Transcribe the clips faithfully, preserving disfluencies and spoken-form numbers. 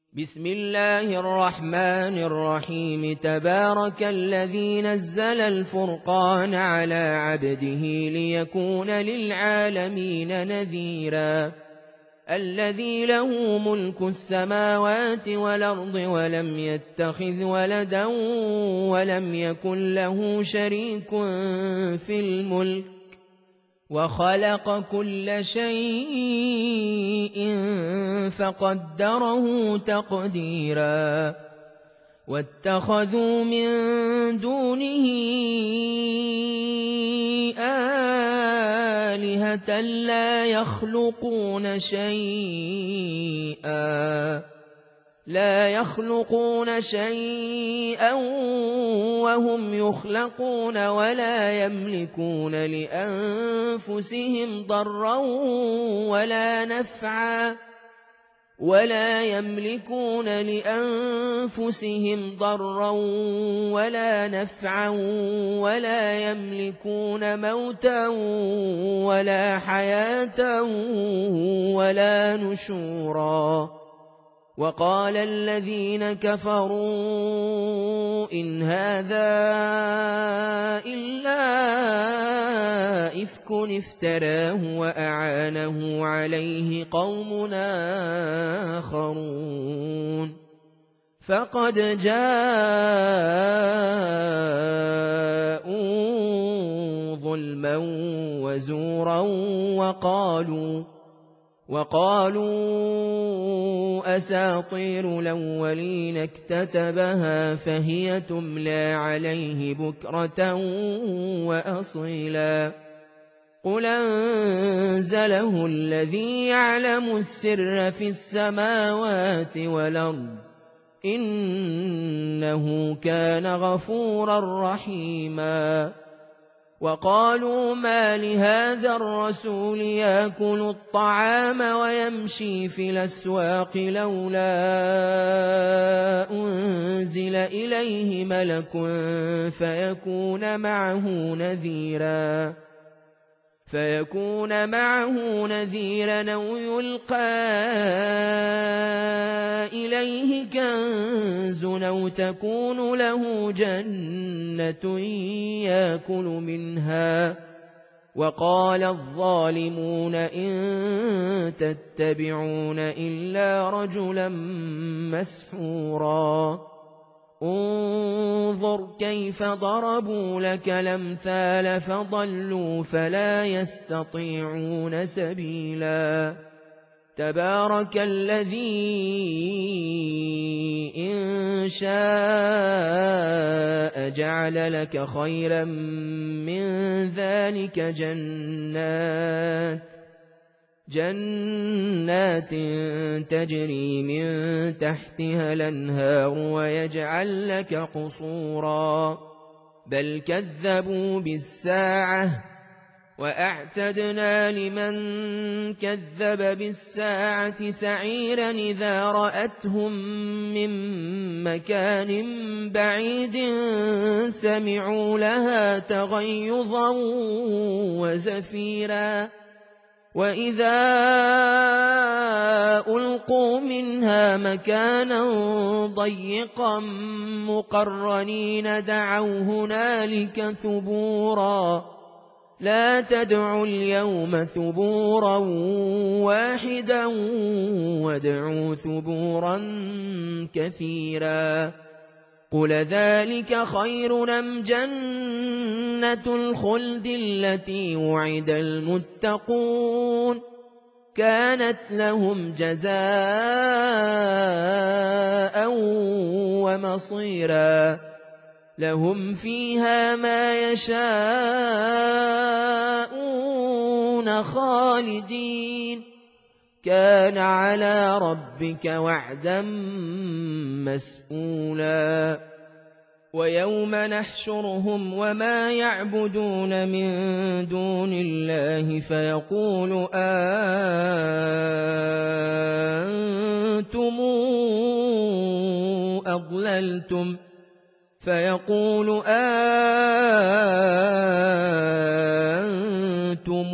بسم الله الرحمن الرحيم تبارك الذي نزل الفرقان على عبده ليكون للعالمين نذيرا الذي له ملك السماوات والأرض ولم يتخذ ولدا ولم يكن له شريك في الملك وخلق كل شيء فقدره تقديرا واتخذوا من دونه آلهة لا يخلقون شيئا لا يخلقون شيئا وهم يخلقون ولا يملكون لأنفسهم ضرا ولا نفعا ولا يملكون لأنفسهم ضرا ولا نفعا ولا يملكون موتا ولا حياة ولا نشورا وقال الذين كفروا إن هذا إلا إفك افتراه وأعانه عليه قوم آخرون فقد جاءوا ظلما وزورا وقالوا وقالوا أساطير الأولين اكتتبها فهي تملى عليه بكرة وأصيلا قل أنزله الذي يعلم السر في السماوات والأرض إنه كان غفورا رحيما وقالوا ما لهذا الرسول يأكل الطعام ويمشي في الأسواق لولا أنزل إليه ملك فيكون معه نذيرا فيكون معه نذيرا أو يلقى إليه كنز أو تكون له جنة يأكل منها وقال الظالمون إن تتبعون إلا رجلا مسحورا انظر كيف ضربوا لك الأمثال فضلوا فلا يستطيعون سبيلا تبارك الذي إن شاء جعل لك خيرا من ذلك جنات جنات تجري من تحتها الأنهار ويجعل لك قصورا بل كذبوا بالساعة وأعتدنا لمن كذب بالساعة سعيرا إذا رأتهم من مكان بعيد سمعوا لها تغيظا وزفيرا وإذا ألقوا منها مكانا ضيقا مقرنين دعوا هنالك ثبورا لا تدعوا اليوم ثبورا واحدا وادعوا ثبورا كثيرا قل ذلك خير أم جنة الخلد التي وعد المتقون كانت لهم جزاء ومصيرا لهم فيها ما يشاءون خالدين كان على ربك وعدا مسئولا ويوم نحشرهم وما يعبدون من دون الله فيقول أنتم أضللتم فيقول أنتم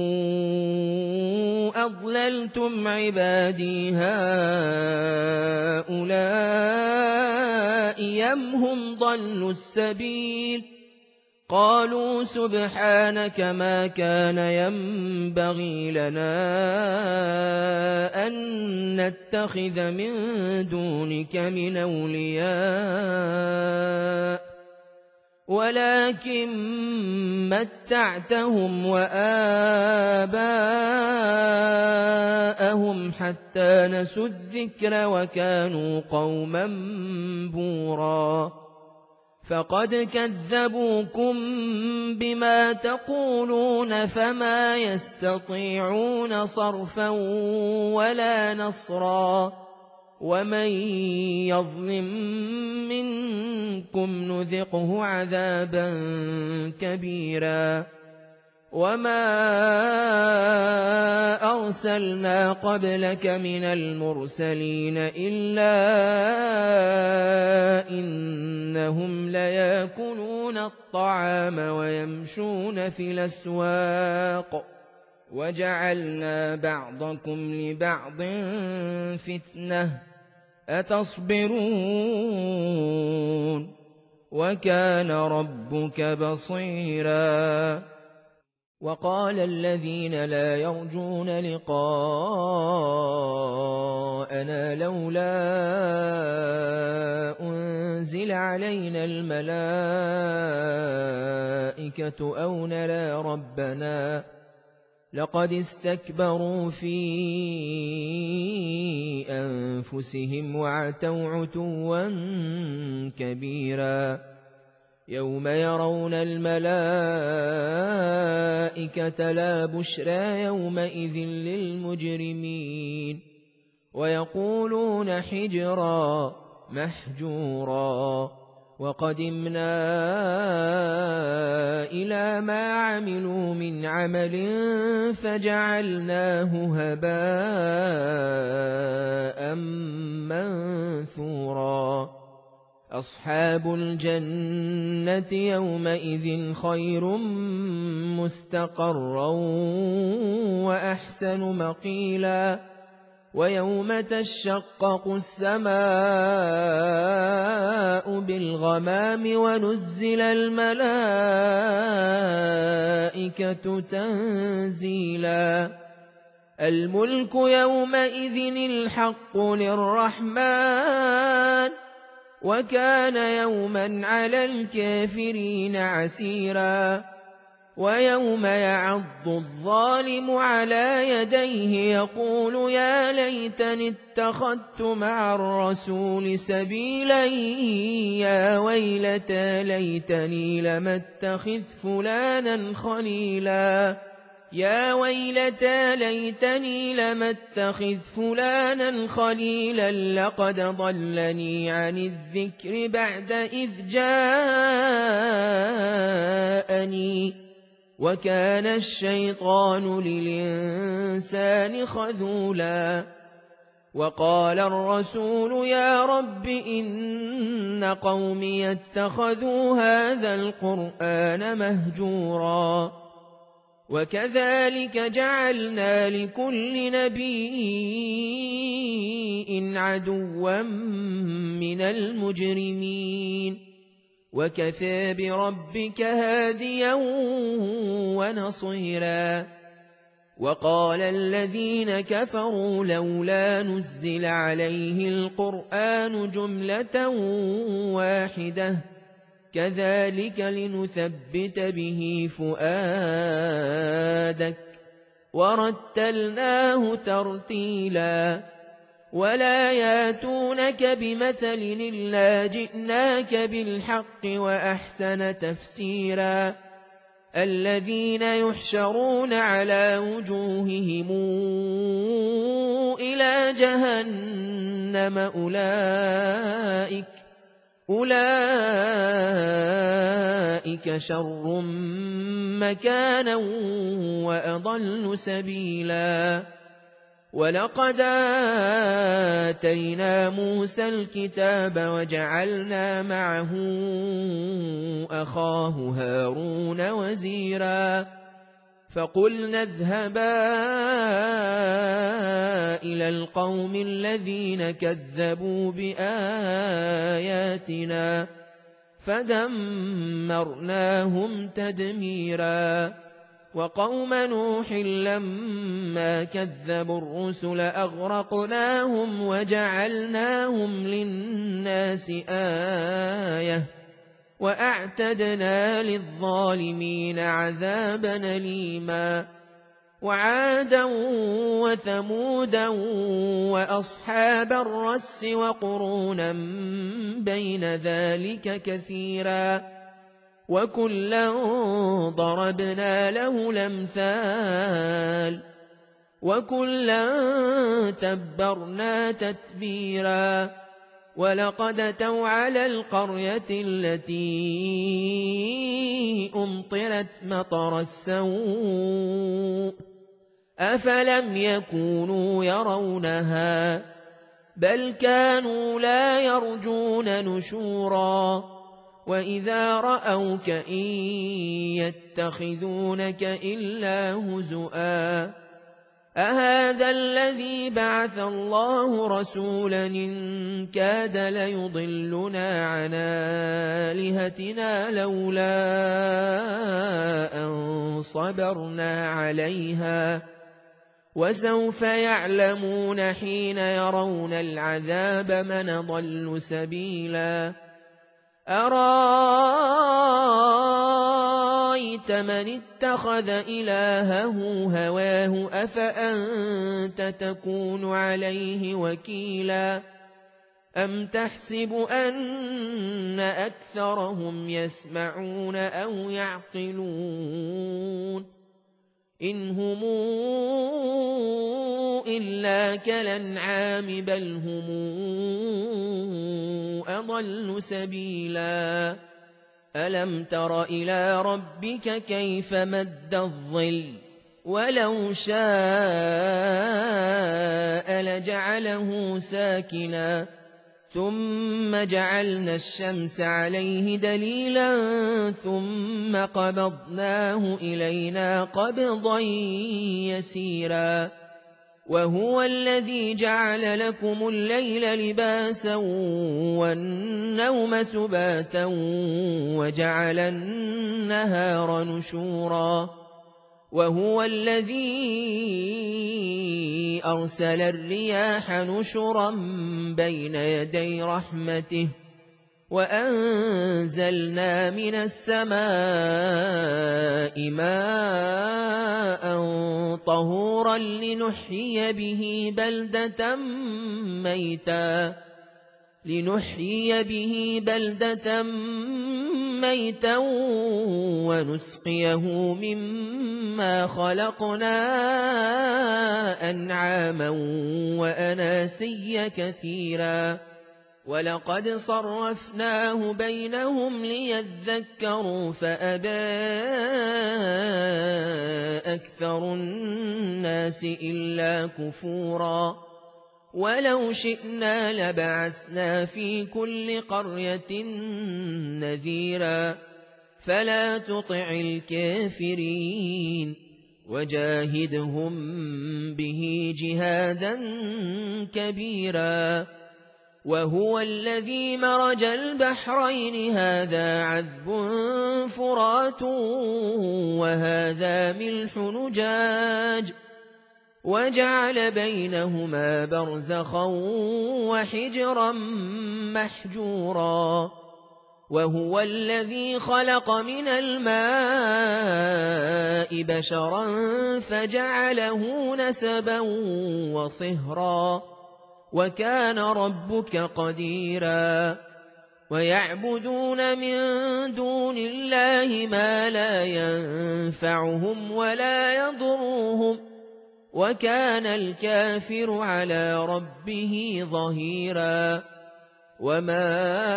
أضللتم عبادي هؤلاء أم هم ضلوا السبيل قالوا سبحانك ما كان ينبغي لنا أن نتخذ من دونك من أولياء ولكن متعتهم وآباءهم حتى نسوا الذكر وكانوا قوما بورا فقد كذبوكم بما تقولون فما يستطيعون صرفا ولا نصرا ومن يظلم منكم نذقه عذابا كبيرا وما أرسلنا قبلك من المرسلين إلا إنهم ليأكلون الطعام ويمشون في الأسواق وجعلنا بعضكم لبعض فتنة أتصبرون وكان ربك بصيرا وقال الذين لا يرجون لقاءنا لولا أنزل علينا الملائكة أو نرى ربنا لقد استكبروا في أنفسهم وعتوا عتوا كبيرا يوم يرون الملائكة لا بشرى يومئذ للمجرمين ويقولون حجرا محجورا وقدمنا إلى ما عملوا من عمل فجعلناه هباء منثورا أصحاب الجنة يومئذ خير مستقرا وأحسن مقيلا ويوم تشقق السماء بالغمام ونزل الملائكة تنزيلا الملك يومئذ الحق للرحمن وكان يوما على الكافرين عسيرا ويوم يعض الظالم على يديه يقول يا ليتني اتخذت مع الرسول سبيلا يا ويلتى ليتني لم اتخذ فلانا خليلا يا ويلتى ليتني لم اتخذ فلانا خليلا لقد ضلني عن الذكر بعد إذ جاءني وكان الشيطان للإنسان خذولا وقال الرسول يا رب إن قومي اتخذوا هذا القرآن مهجورا وكذلك جعلنا لكل نبي عدوا من المجرمين وكفى بربك هاديا ونصيرا وقال الذين كفروا لولا نزل عليه القرآن جملة واحدة كذلك لنثبت به فؤادك ورتلناه ترتيلا ولا ياتونك بمثل إلا جئناك بالحق وأحسن تفسيرا الذين يحشرون على وجوههم إلى جهنم أولئك أولئك شر مكانا وأضل سبيلا ولقد آتينا موسى الكتاب وجعلنا معه أخاه هارون وزيرا فقلنا اذهبا إلى القوم الذين كذبوا بآياتنا فدمرناهم تدميرا وقوم نوح لما كذبوا الرسل أغرقناهم وجعلناهم للناس آية وأعتدنا للظالمين عذابا أليما وعادا وثمودا وأصحاب الرس وقرونا بين ذلك كثيرا وكلا ضربنا له الأمثال وكلا تبرنا تتبيرا ولقد أتوا على القرية التي أمطرت مطر السوء أفلم يكونوا يرونها بل كانوا لا يرجون نشورا وإذا رأوك إن يتخذونك إلا هزؤا أهذا الذي بعث الله رسولا إن كاد ليضلنا عن آلهتنا لولا أن صبرنا عليها وسوف يعلمون حين يرون العذاب من ضل سبيلا أرأيت من اتخذ إلهه هواه أفأنت تكون عليه وكيلا أم تحسب أن أكثرهم يسمعون أو يعقلون إن هم إلا كالأنعام بل هم أضل سبيلا ألم تر إلى ربك كيف مد الظل ولو شاء لجعله ساكنا ثم جعلنا الشمس عليه دليلا ثم قبضناه إلينا قبضا يسيرا وهو الذي جعل لكم الليل لباسا والنوم سباتا وجعل النهار نشورا وهو الذي أرسل الرياح نشرا بين يدي رحمته وأنزلنا من السماء ماء طهورا لنحيي به بلدة ميتا لنحيي به بلدة ميتا ونسقيه مما خلقنا أنعاما وأناسيا كثيرا ولقد صرفناه بينهم ليذكروا فأبى أكثر الناس إلا كفورا ولو شئنا لبعثنا في كل قرية نذيرا فلا تطع الكافرين وجاهدهم به جهادا كبيرا وهو الذي مرج البحرين هذا عذب فرات وهذا ملح نجاج وجعل بينهما برزخا وحجرا محجورا وهو الذي خلق من الماء بشرا فجعله نسبا وصهرا وكان ربك قديرا ويعبدون من دون الله ما لا ينفعهم ولا يضرهم وكان الكافر على ربه ظهيرا وما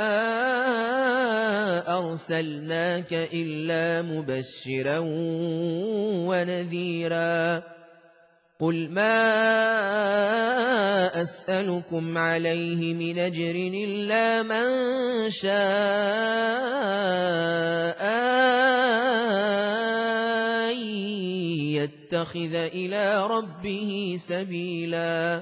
أرسلناك إلا مبشرا ونذيرا قل ما أسألكم عليه من أجر إلا من شاء يتخذ إلى ربه سبيلا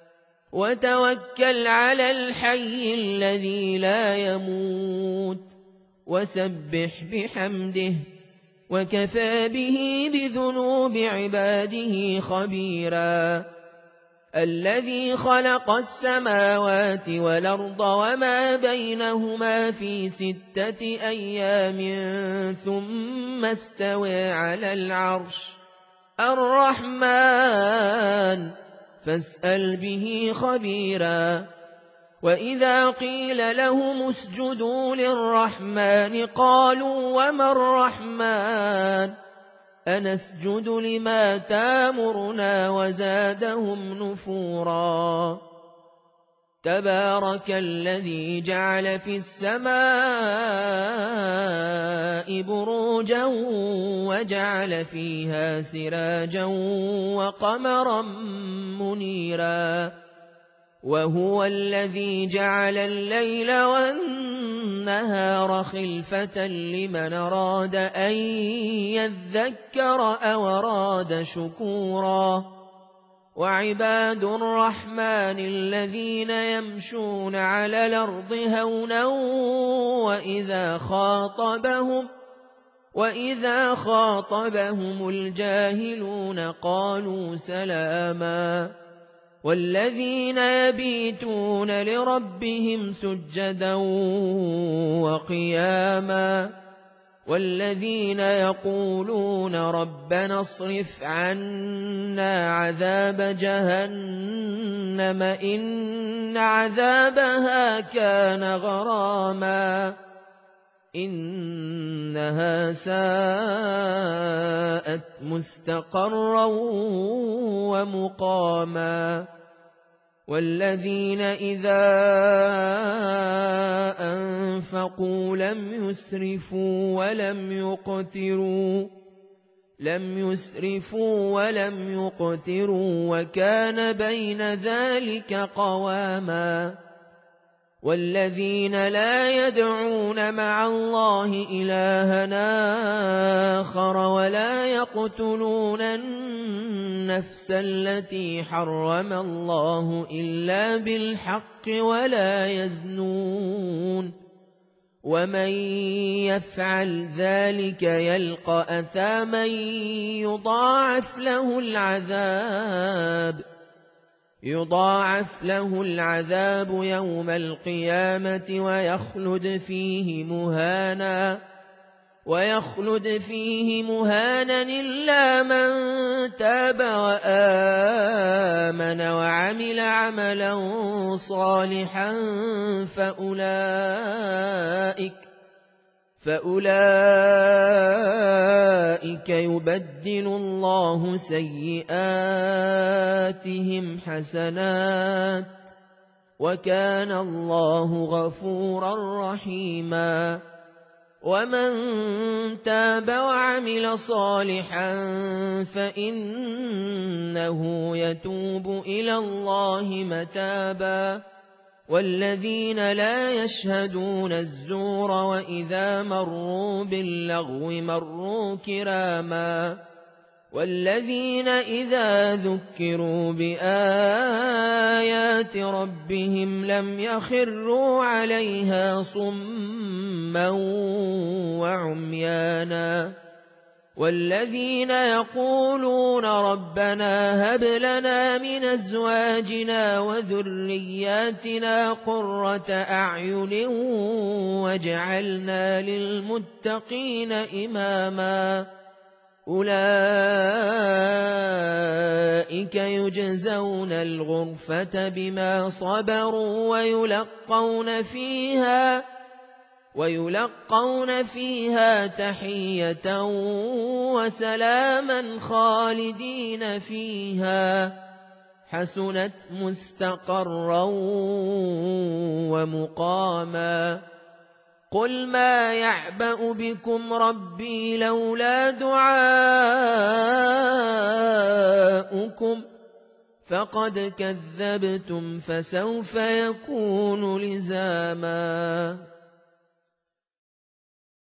وتوكل على الحي الذي لا يموت وسبح بحمده وكفى به بذنوب عباده خبيرا الذي خلق السماوات والأرض وما بينهما في ستة أيام ثم استوى على العرش الرحمن فاسأل به خبيرا وإذا قيل لهم اسجدوا للرحمن قالوا وما الرحمن أنسجد لما تامرنا وزادهم نفورا تبارك الذي جعل في السماء بروجا وجعل فيها سراجا وقمرا منيرا وهو الذي جعل الليل والنهار خلفة لمن أراد أن يذكر أو أراد شكورا وعباد الرحمن الذين يمشون على الأرض هونا وإذا خاطبهم وإذا خاطبهم الجاهلون قالوا سلاما والذين يبيتون لربهم سجدا وقياما والذين يقولون ربنا اصرف عنا عذاب جهنم إن عذابها كان غراما إنها ساءت مستقرا ومقاما والذين إذا أنفقوا لم يسرفوا ولم يقتروا لم يسرفوا ولم يقتروا وكان بين ذلك قواما والذين لا يدعون مع الله إلهنا آخر ولا يقتلون النفس التي حرم الله إلا بالحق ولا يزنون ومن يفعل ذلك يلقى أثاما يضاعف له العذاب يضاعف له العذاب يوم القيامة ويخلد فيه مهانا ويخلد فيه مهانا إلا من تاب وآمن وعمل عملا صالحا فأولئك فأولئك يبدل الله سيئاتهم حسنات وكان الله غفورا رحيما ومن تاب وعمل صالحا فإنه يتوب إلى الله متابا والذين لا يشهدون الزور وإذا مروا باللغو مروا كراما والذين إذا ذكروا بآيات ربهم لم يخروا عليها صما وعميانا والذين يقولون ربنا هب لنا من أزواجنا وذرياتنا قرة أعين واجعلنا للمتقين إماما أولئك يجزون الغرفة بما صبروا ويلقون فيها ويلقون فيها تحية وسلاما خالدين فيها حسنت مستقرا ومقاما قل ما يعبأ بكم ربي لولا دعاؤكم فقد كذبتم فسوف يكون لزاما